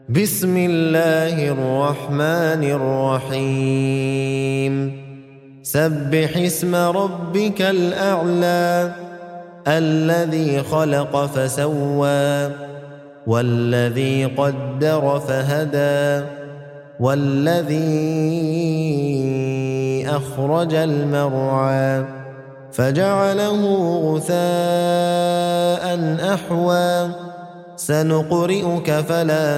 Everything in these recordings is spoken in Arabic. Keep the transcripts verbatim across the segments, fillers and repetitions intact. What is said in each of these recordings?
بسم الله الرحمن الرحيم سبح اسم ربك الأعلى الذي خلق فسوى والذي قدر فهدى والذي أخرج المرعى فجعله غثاء أحوى سنقرئك فلا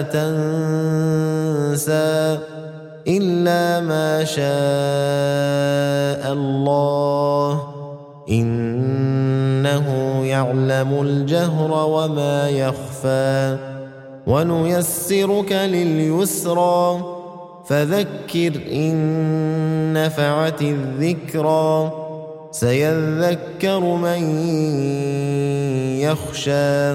تنسى إلا ما شاء الله إنه يعلم الجهر وما يخفى ونيسرك لليسرى فذكر إن نفعت الذكرى سيذكر من يخشى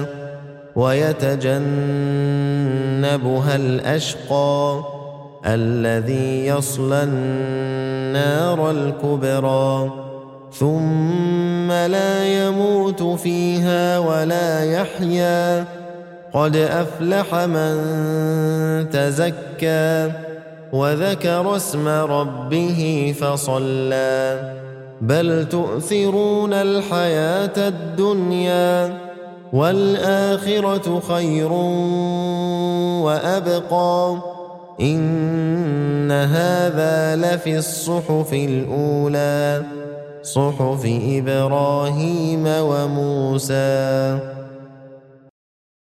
ويتجنبها الأشقى الذي يصلى النار الكبرى ثم لا يموت فيها ولا يحيا قد أفلح من تزكى وذكر اسم ربه فصلى بل تؤثرون الحياة الدنيا والآخرة خير وأبقى إن هذا لفي الصحف الأولى صحف إبراهيم وموسى.